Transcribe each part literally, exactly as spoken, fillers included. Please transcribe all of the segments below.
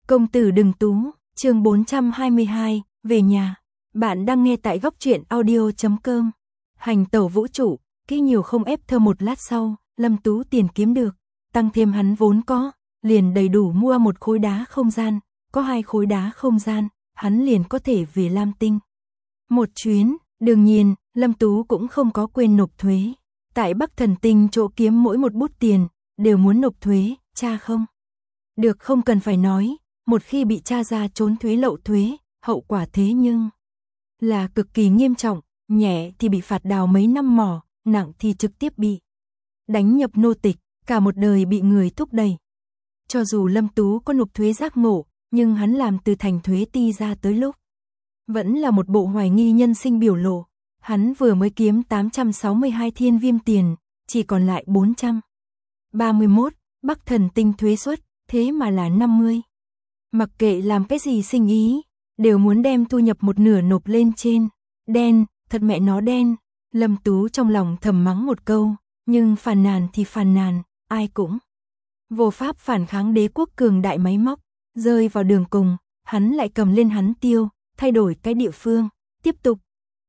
Công tử đừng tú, chương bốn trăm hai mươi hai, về nhà. Bạn đang nghe tại góc truyện audio chấm com. Hành tẩu vũ trụ, kỹ nhiều không ép thơ. Một lát sau, Lâm Tú tiền kiếm được, tăng thêm hắn vốn có, liền đầy đủ mua một khối đá không gian, có hai khối đá không gian, hắn liền có thể về Lam Tinh. Một chuyến, đương nhiên, Lâm Tú cũng không có quên nộp thuế. Tại Bắc Thần Tinh chỗ kiếm mỗi một bút tiền, đều muốn nộp thuế, cha không? Được, không cần phải nói, một khi bị tra ra trốn thuế lậu thuế, hậu quả thế nhưng là cực kỳ nghiêm trọng, nhẹ thì bị phạt đào mấy năm mỏ, nặng thì trực tiếp bị đánh nhập nô tịch, cả một đời bị người thúc đẩy. Cho dù Lâm Tú có nộp thuế giác ngộ, nhưng hắn làm từ thành thuế ti ra tới lúc vẫn là một bộ hoài nghi nhân sinh biểu lộ. Hắn vừa mới kiếm tám trăm sáu mươi hai thiên viêm tiền, chỉ còn lại bốn trăm ba mươi mốt, Bắc Thần Tinh thuế suất, thế mà là năm mươi. Mặc kệ làm cái gì sinh ý, đều muốn đem thu nhập một nửa nộp lên trên. Đen, thật mẹ nó đen. Lâm Tú trong lòng thầm mắng một câu, nhưng phàn nàn thì phàn nàn, ai cũng vô pháp phản kháng đế quốc cường đại máy móc. Rơi vào đường cùng, hắn lại cầm lên hắn tiêu, thay đổi cái địa phương, tiếp tục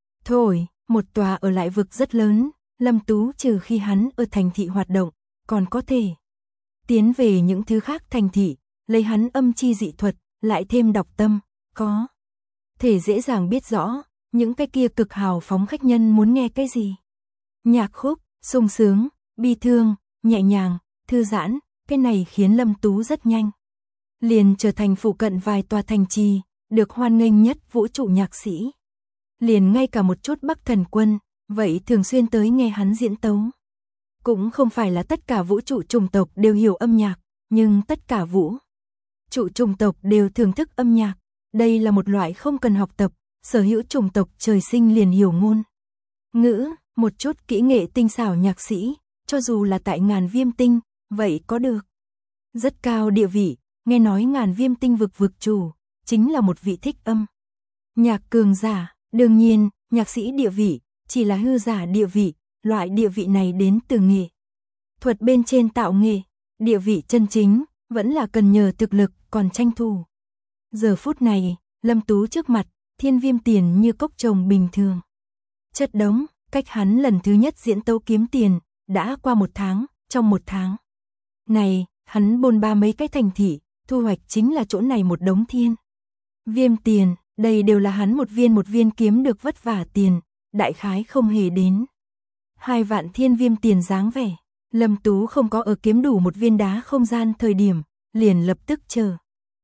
thổi. Một tòa ở lại vực rất lớn, Lâm Tú trừ khi hắn ở thành thị hoạt động, còn có thể tiến về những thứ khác thành thị, lấy hắn âm chi dị thuật, lại thêm đọc tâm, có thể dễ dàng biết rõ, những cái kia cực hào phóng khách nhân muốn nghe cái gì. Nhạc khúc, sung sướng, bi thương, nhẹ nhàng, thư giãn, cái này khiến Lâm Tú rất nhanh liền trở thành phụ cận vài tòa thành trì, được hoan nghênh nhất vũ trụ nhạc sĩ. Liền ngay cả một chút Bắc Thần Quân, vậy thường xuyên tới nghe hắn diễn tấu. Cũng không phải là tất cả vũ trụ chủng tộc đều hiểu âm nhạc, nhưng tất cả vũ trụ chủng tộc đều thưởng thức âm nhạc. Đây là một loại không cần học tập, sở hữu chủng tộc trời sinh liền hiểu ngôn ngữ, một chút kỹ nghệ tinh xảo nhạc sĩ, cho dù là tại Ngàn Viêm Tinh, vậy có được rất cao địa vị. Nghe nói Ngàn Viêm Tinh vực vực chủ chính là một vị thích âm nhạc cường giả. Đương nhiên, nhạc sĩ địa vị chỉ là hư giả địa vị, loại địa vị này đến từ nghệ thuật bên trên tạo nghệ. Địa vị chân chính vẫn là cần nhờ thực lực, còn tranh thủ. Giờ phút này, Lâm Tú trước mặt, thiên viêm tiền như cốc trồng bình thường chất đống. Cách hắn lần thứ nhất diễn tấu kiếm tiền đã qua một tháng. Trong một tháng này, hắn bôn ba mấy cái thành thị, thu hoạch chính là chỗ này một đống thiên viêm tiền. Đây đều là hắn một viên một viên kiếm được vất vả tiền, đại khái không hề đến hai vạn thiên viêm tiền dáng vẻ. Lâm Tú không có ở kiếm đủ một viên đá không gian thời điểm, liền lập tức trở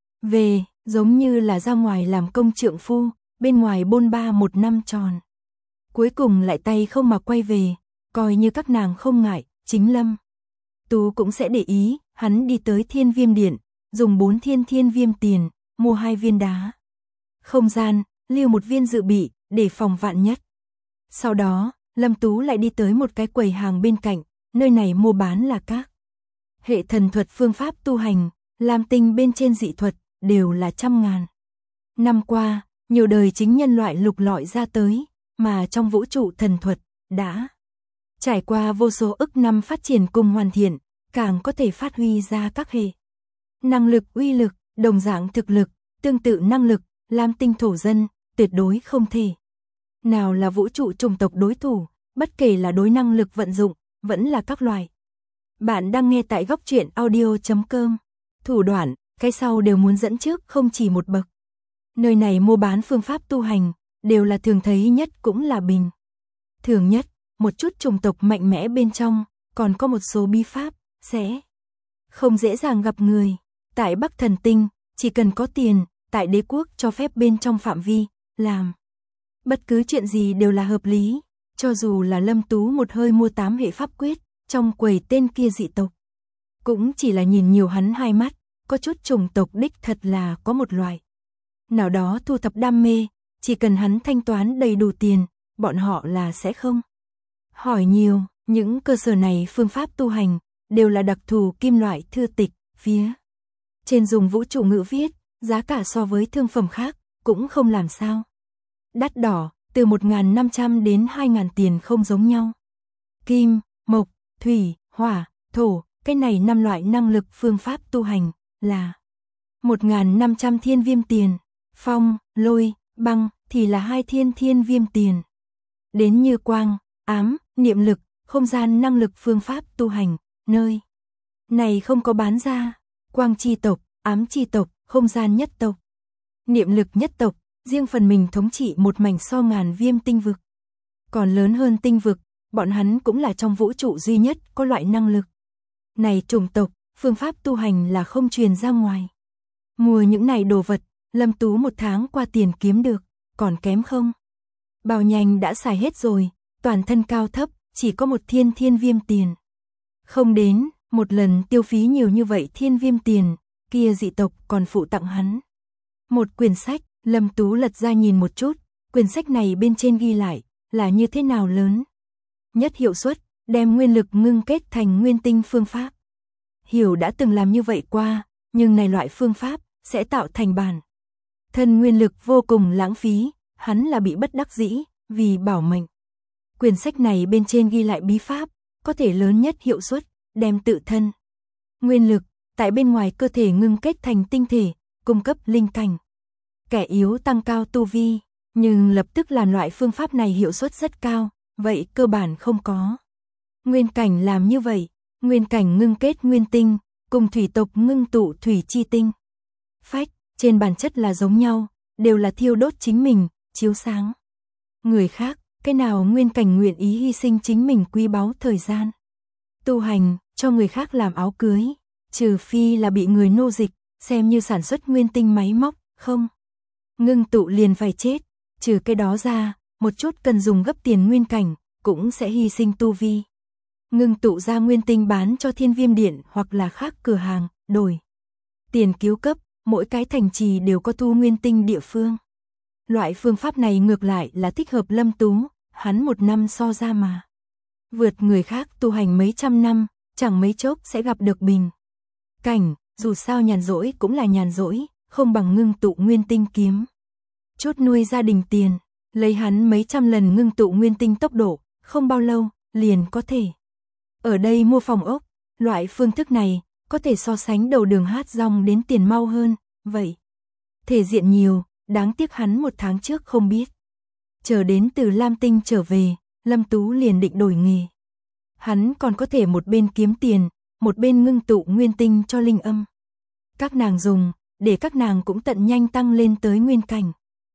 về, giống như là ra ngoài làm công trượng phu, bên ngoài bôn ba một năm tròn. Cuối cùng lại tay không mà quay về, coi như các nàng không ngại, chính Lâm Tú cũng sẽ để ý. Hắn đi tới thiên viêm điện, dùng bốn thiên thiên viêm tiền, mua hai viên đá không gian, lưu một viên dự bị, để phòng vạn nhất. Sau đó, Lâm Tú lại đi tới một cái quầy hàng bên cạnh, nơi này mua bán là các hệ thần thuật phương pháp tu hành, Lam Tinh bên trên dị thuật, đều là trăm ngàn năm qua, nhiều đời chính nhân loại lục lọi ra tới, mà trong vũ trụ thần thuật, đã trải qua vô số ức năm phát triển cùng hoàn thiện, càng có thể phát huy ra các hệ năng lực uy lực, đồng dạng thực lực, tương tự năng lực. Lam Tinh thổ dân, tuyệt đối không thể nào là vũ trụ chủng tộc đối thủ, bất kể là đối năng lực vận dụng, vẫn là các loại. Bạn đang nghe tại góc truyện audio chấm com. Thủ đoạn, cái sau đều muốn dẫn trước không chỉ một bậc. Nơi này mua bán phương pháp tu hành, đều là thường thấy nhất cũng là bình thường nhất. Một chút chủng tộc mạnh mẽ bên trong, còn có một số bí pháp, sẽ không dễ dàng gặp người. Tại Bắc Thần Tinh, chỉ cần có tiền, tại đế quốc cho phép bên trong phạm vi, làm bất cứ chuyện gì đều là hợp lý. Cho dù là Lâm Tú một hơi mua tám hệ pháp quyết, trong quầy tên kia dị tộc, cũng chỉ là nhìn nhiều hắn hai mắt. Có chút chủng tộc đích thật là có một loại nào đó thu thập đam mê, chỉ cần hắn thanh toán đầy đủ tiền, bọn họ là sẽ không hỏi nhiều. Những cơ sở này phương pháp tu hành, đều là đặc thù kim loại thư tịch, phía trên dùng vũ trụ ngữ viết, giá cả so với thương phẩm khác, cũng không làm sao đắt đỏ, từ một nghìn năm trăm đến hai nghìn tiền không giống nhau. Kim, mộc, thủy, hỏa, thổ, cái này năm loại năng lực phương pháp tu hành, là một nghìn năm trăm thiên viêm tiền, phong, lôi, băng thì là hai thiên thiên viêm tiền. Đến như quang, ám, niệm lực, không gian năng lực phương pháp tu hành, nơi này không có bán ra, quang chi tộc, ám chi tộc, không gian nhất tộc, niệm lực nhất tộc, riêng phần mình thống trị một mảnh so ngàn viêm tinh vực. Còn lớn hơn tinh vực, bọn hắn cũng là trong vũ trụ duy nhất có loại năng lực này chủng tộc, phương pháp tu hành là không truyền ra ngoài. Mua những này đồ vật, Lâm Tú một tháng qua tiền kiếm được, còn kém không? Bao nhanh đã xài hết rồi, toàn thân cao thấp, chỉ có một thiên thiên viêm tiền. Không đến, một lần tiêu phí nhiều như vậy thiên viêm tiền, kia dị tộc còn phụ tặng hắn một quyển sách. Lâm Tú lật ra nhìn một chút, quyển sách này bên trên ghi lại là như thế nào lớn nhất hiệu suất, đem nguyên lực ngưng kết thành nguyên tinh phương pháp. Hiểu đã từng làm như vậy qua, nhưng này loại phương pháp sẽ tạo thành bản thân nguyên lực vô cùng lãng phí, hắn là bị bất đắc dĩ, vì bảo mệnh. Quyển sách này bên trên ghi lại bí pháp, có thể lớn nhất hiệu suất, đem tự thân nguyên lực tại bên ngoài cơ thể ngưng kết thành tinh thể, cung cấp linh cảnh. Kẻ yếu tăng cao tu vi, nhưng lập tức làm loại phương pháp này hiệu suất rất cao, vậy cơ bản không có. Nguyên cảnh làm như vậy, nguyên cảnh ngưng kết nguyên tinh, cùng thủy tộc ngưng tụ thủy chi tinh. Phách, trên bản chất là giống nhau, đều là thiêu đốt chính mình, chiếu sáng người khác, cái nào nguyên cảnh nguyện ý hy sinh chính mình quý báu thời gian tu hành, cho người khác làm áo cưới, trừ phi là bị người nô dịch, xem như sản xuất nguyên tinh máy móc, không ngưng tụ liền phải chết, trừ cái đó ra, một chút cần dùng gấp tiền nguyên cảnh, cũng sẽ hy sinh tu vi. Ngưng tụ ra nguyên tinh bán cho Thiên Viêm Điện hoặc là khác cửa hàng, đổi tiền cứu cấp, mỗi cái thành trì đều có thu nguyên tinh địa phương. Loại phương pháp này ngược lại là thích hợp Lâm Tú, hắn một năm so ra mà vượt người khác tu hành mấy trăm năm, chẳng mấy chốc sẽ gặp được bình cảnh, dù sao nhàn rỗi cũng là nhàn rỗi, không bằng ngưng tụ nguyên tinh kiếm chút nuôi gia đình tiền, lấy hắn mấy trăm lần ngưng tụ nguyên tinh tốc độ, không bao lâu liền có thể ở đây mua phòng ốc. Loại phương thức này có thể so sánh đầu đường hát rong đến tiền mau hơn, vậy thể diện nhiều, đáng tiếc hắn một tháng trước không biết. Chờ đến từ Lam Tinh trở về, Lâm Tú liền định đổi nghề. Hắn còn có thể một bên kiếm tiền, một bên ngưng tụ nguyên tinh cho linh âm các nàng dùng, để các nàng cũng tận nhanh tăng lên tới nguyên cảnh.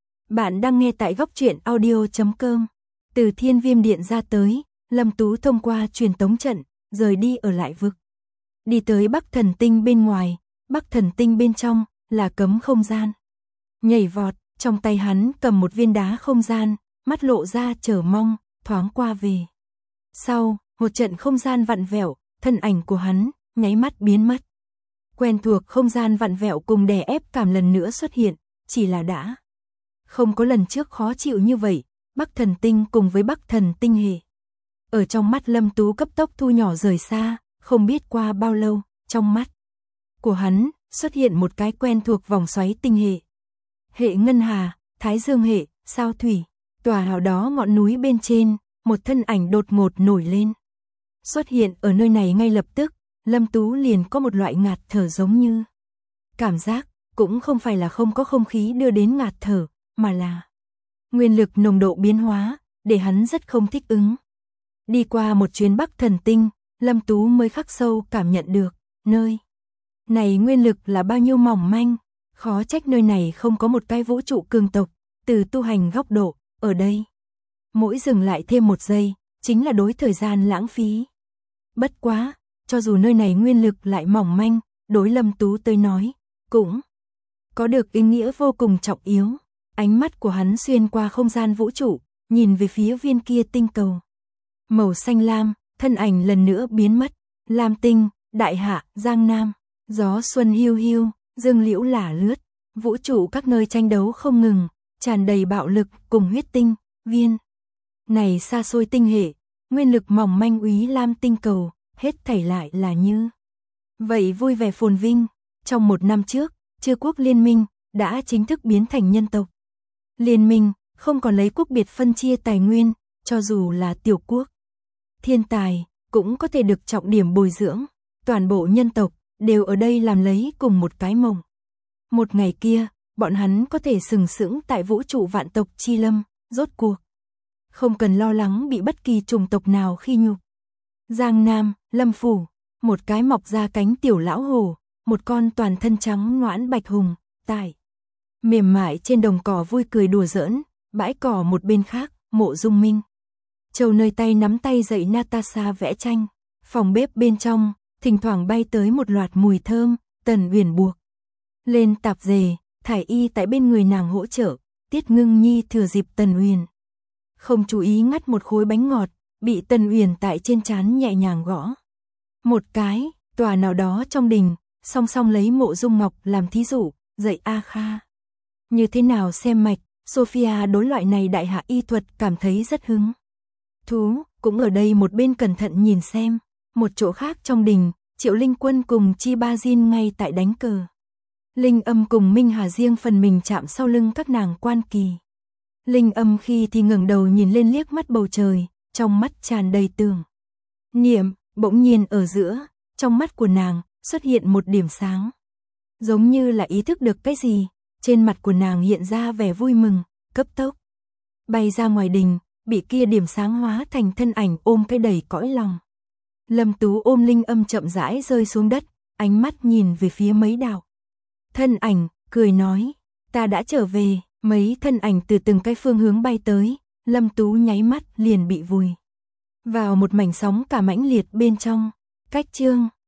Bạn đang nghe tại góc truyện audio chấm com. Từ Thiên Viêm Điện ra tới, Lâm Tú thông qua truyền tống trận, rời đi ở lại vực. Đi tới Bắc Thần Tinh bên ngoài, Bắc Thần Tinh bên trong là cấm không gian. Nhảy vọt, trong tay hắn cầm một viên đá không gian, mắt lộ ra chờ mong, thoáng qua về. Sau, một trận không gian vặn vẹo, thân ảnh của hắn nháy mắt biến mất. Quen thuộc không gian vặn vẹo cùng đè ép cảm lần nữa xuất hiện, chỉ là đã không có lần trước khó chịu như vậy. Bắc Thần Tinh cùng với Bắc Thần Tinh hệ ở trong mắt Lâm Tú cấp tốc thu nhỏ rời xa, không biết qua bao lâu, trong mắt của hắn xuất hiện một cái quen thuộc vòng xoáy tinh hệ. Hệ ngân hà, Thái Dương hệ, sao thủy, tòa hào đó ngọn núi bên trên, một thân ảnh đột ngột nổi lên. Xuất hiện ở nơi này ngay lập tức, Lâm Tú liền có một loại ngạt thở giống như cảm giác, cũng không phải là không có không khí đưa đến ngạt thở, mà là nguyên lực nồng độ biến hóa, để hắn rất không thích ứng. Đi qua một chuyến Bắc Thần Tinh, Lâm Tú mới khắc sâu cảm nhận được, nơi này nguyên lực là bao nhiêu mỏng manh, khó trách nơi này không có một cái vũ trụ cường tộc, từ tu hành góc độ, ở đây. Mỗi dừng lại thêm một giây, chính là đối thời gian lãng phí. Bất quá, cho dù nơi này nguyên lực lại mỏng manh, đối Lâm Tú tới nói, cũng có được ý nghĩa vô cùng trọng yếu. Ánh mắt của hắn xuyên qua không gian vũ trụ, nhìn về phía viên kia tinh cầu màu xanh lam, thân ảnh lần nữa biến mất. Lam Tinh, Đại Hạ, Giang Nam, gió xuân hiu hiu, dương liễu lả lướt, vũ trụ các nơi tranh đấu không ngừng, tràn đầy bạo lực cùng huyết tinh. Viên này xa xôi tinh hệ, nguyên lực mỏng manh úy Lam Tinh cầu, hết thảy lại là như vậy vui vẻ phồn vinh. Trong một năm trước, Chư Quốc Liên Minh đã chính thức biến thành nhân tộc liên minh, không còn lấy quốc biệt phân chia tài nguyên, cho dù là tiểu quốc thiên tài cũng có thể được trọng điểm bồi dưỡng. Toàn bộ nhân tộc đều ở đây làm lấy cùng một cái mộng. Một ngày kia, bọn hắn có thể sừng sững tại vũ trụ vạn tộc chi lâm, rốt cuộc. Không cần lo lắng bị bất kỳ chủng tộc nào khi nhục. Giang Nam, Lâm Phủ, một cái mọc ra cánh tiểu lão hổ, một con toàn thân trắng noãn bạch hùng, tại mềm mại trên đồng cỏ vui cười đùa giỡn, bãi cỏ một bên khác, Mộ Dung Minh. Châu nơi tay nắm tay dạy Natasha vẽ tranh, phòng bếp bên trong, thỉnh thoảng bay tới một loạt mùi thơm, Tần Uyển buộc lên tạp dề, Thải Y tại bên người nàng hỗ trợ, Tiết Ngưng Nhi thừa dịp Tần Uyển không chú ý ngắt một khối bánh ngọt, bị Tần Uyển tại trên trán nhẹ nhàng gõ một cái, tòa nào đó trong đình, song song lấy Mộ Dung Ngọc làm thí dụ, dạy A Kha như thế nào xem mạch. Sophia đối loại này đại hạ y thuật cảm thấy rất hứng thú, cũng ở đây một bên cẩn thận nhìn xem. Một chỗ khác trong đình, Triệu Linh Quân cùng Chi Ba Jin ngay tại đánh cờ. Linh Âm cùng Minh Hà riêng phần mình chạm sau lưng các nàng quan kỳ. Linh Âm khi thì ngẩng đầu nhìn lên liếc mắt bầu trời, trong mắt tràn đầy tưởng niệm, bỗng nhiên ở giữa, trong mắt của nàng xuất hiện một điểm sáng. Giống như là ý thức được cái gì, trên mặt của nàng hiện ra vẻ vui mừng, cấp tốc bay ra ngoài đình, bị kia điểm sáng hóa thành thân ảnh ôm cái đầy cõi lòng. Lâm Tú ôm Linh Âm chậm rãi rơi xuống đất, ánh mắt nhìn về phía mấy đạo thân ảnh, cười nói, ta đã trở về. Mấy thân ảnh từ từng cái phương hướng bay tới, Lâm Tú nháy mắt liền bị vùi vào một mảnh sóng cả mãnh liệt bên trong. Cách chương